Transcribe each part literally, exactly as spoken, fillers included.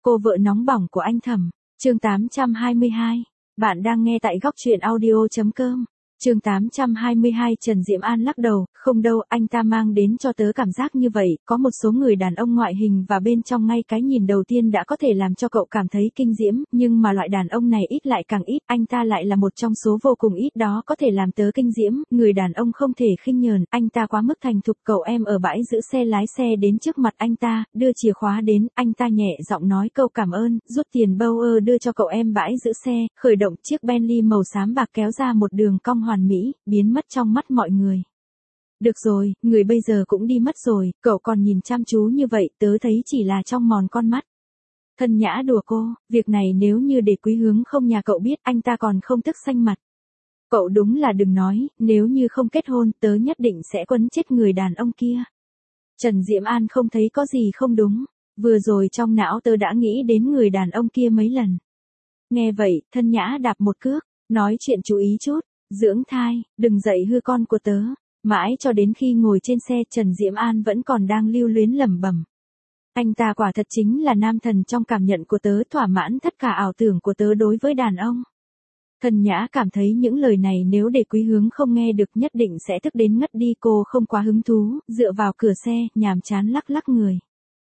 Cô vợ nóng bỏng của anh Thẩm, chương tám trăm hai mươi hai. Bạn đang nghe tại góc truyện audio.com. Chương tám trăm hai mươi hai. Trần Diễm An lắc đầu, không đâu, anh ta mang đến cho tớ cảm giác như vậy, có một số người đàn ông ngoại hình và bên trong ngay cái nhìn đầu tiên đã có thể làm cho cậu cảm thấy kinh diễm, nhưng mà loại đàn ông này ít lại càng ít, anh ta lại là một trong số vô cùng ít đó có thể làm tớ kinh diễm, người đàn ông không thể khinh nhờn, anh ta quá mức thành thục. Cậu em ở bãi giữ xe lái xe đến trước mặt anh ta, đưa chìa khóa đến, anh ta nhẹ giọng nói câu cảm ơn, rút tiền Bauer đưa cho cậu em bãi giữ xe, khởi động chiếc Bentley màu xám bạc kéo ra một đường cong hoàn mỹ, biến mất trong mắt mọi người. Được rồi, người bây giờ cũng đi mất rồi, cậu còn nhìn chăm chú như vậy, tớ thấy chỉ là trong mòn con mắt. Thân Nhã đùa cô, việc này nếu như để Quý Hướng không nhà cậu biết, anh ta còn không tức xanh mặt. Cậu đúng là đừng nói, nếu như không kết hôn, tớ nhất định sẽ quấn chết người đàn ông kia. Trần Diễm An không thấy có gì không đúng, vừa rồi trong não tớ đã nghĩ đến người đàn ông kia mấy lần. Nghe vậy, Thân Nhã đạp một cước, nói chuyện chú ý chút. Dưỡng thai, đừng dậy hư con của tớ. Mãi cho đến khi ngồi trên xe, Trần Diễm An vẫn còn đang lưu luyến lẩm bẩm. Anh ta quả thật chính là nam thần trong cảm nhận của tớ, thỏa mãn tất cả ảo tưởng của tớ đối với đàn ông. Thân Nhã cảm thấy những lời này nếu để Quý Hướng không nghe được nhất định sẽ tức đến ngất đi. Cô không quá hứng thú, dựa vào cửa xe, nhàm chán lắc lắc người.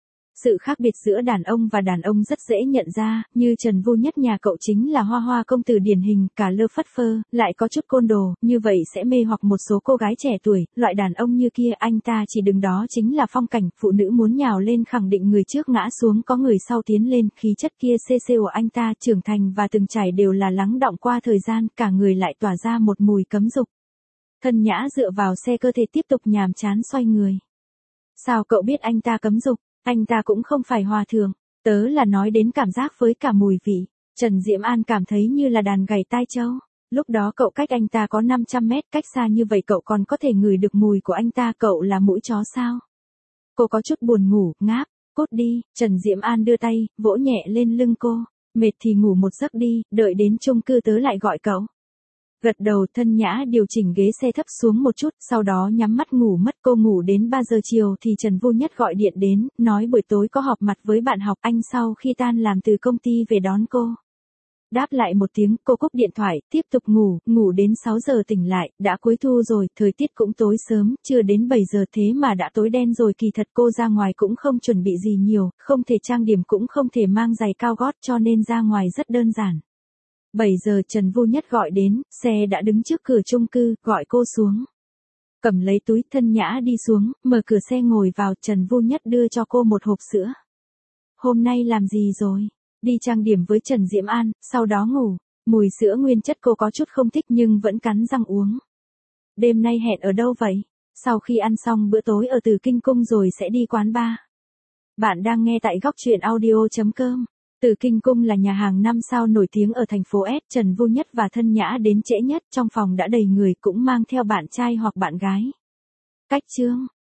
Sự khác biệt giữa đàn ông và đàn ông rất dễ nhận ra, như Trần Vô Nhất nhà cậu chính là hoa hoa công tử điển hình, cả lơ phất phơ, lại có chút côn đồ, như vậy sẽ mê hoặc một số cô gái trẻ tuổi, loại đàn ông như kia anh ta chỉ đứng đó chính là phong cảnh, phụ nữ muốn nhào lên khẳng định người trước ngã xuống có người sau tiến lên, khí chất kia xê xê của anh ta trưởng thành và từng trải đều là lắng đọng qua thời gian, cả người lại tỏa ra một mùi cấm dục. Thân Nhã dựa vào xe cơ thể tiếp tục nhàm chán xoay người. Sao cậu biết anh ta cấm dục? Anh ta cũng không phải hòa thượng, tớ là nói đến cảm giác với cả mùi vị. Trần Diễm An cảm thấy như là đàn gảy tai trâu. Lúc đó cậu cách anh ta có năm trăm mét, cách xa như vậy cậu còn có thể ngửi được mùi của anh ta, cậu là mũi chó sao? Cô có chút buồn ngủ, ngáp, cốt đi. Trần Diễm An đưa tay, vỗ nhẹ lên lưng cô, mệt thì ngủ một giấc đi, đợi đến chung cư tớ lại gọi cậu. Gật đầu. Thân Nhã điều chỉnh ghế xe thấp xuống một chút, sau đó nhắm mắt ngủ mất. Cô ngủ đến ba giờ chiều thì Trần Vô Nhất gọi điện đến, nói buổi tối có họp mặt với bạn học, anh sau khi tan làm từ công ty về đón cô. Đáp lại một tiếng, cô cúp điện thoại, tiếp tục ngủ, ngủ đến sáu giờ tỉnh lại, đã cuối thu rồi, thời tiết cũng tối sớm, chưa đến bảy giờ thế mà đã tối đen rồi. Kỳ thật cô ra ngoài cũng không chuẩn bị gì nhiều, không thể trang điểm cũng không thể mang giày cao gót cho nên ra ngoài rất đơn giản. bảy giờ Trần Vô Nhất gọi đến, xe đã đứng trước cửa chung cư, gọi cô xuống. Cầm lấy túi, Thân Nhã đi xuống, mở cửa xe ngồi vào, Trần Vô Nhất đưa cho cô một hộp sữa. Hôm nay làm gì rồi? Đi trang điểm với Trần Diễm An, sau đó ngủ. Mùi sữa nguyên chất cô có chút không thích nhưng vẫn cắn răng uống. Đêm nay hẹn ở đâu vậy? Sau khi ăn xong bữa tối ở Tử Kinh Cung rồi sẽ đi quán bar. Bạn đang nghe tại góc truyện audio.com. Tử Kinh Cung là nhà hàng năm sao nổi tiếng ở thành phố S. Trần Vô Nhất và Thân Nhã đến trễ nhất, trong phòng đã đầy người, cũng mang theo bạn trai hoặc bạn gái. Cách chương,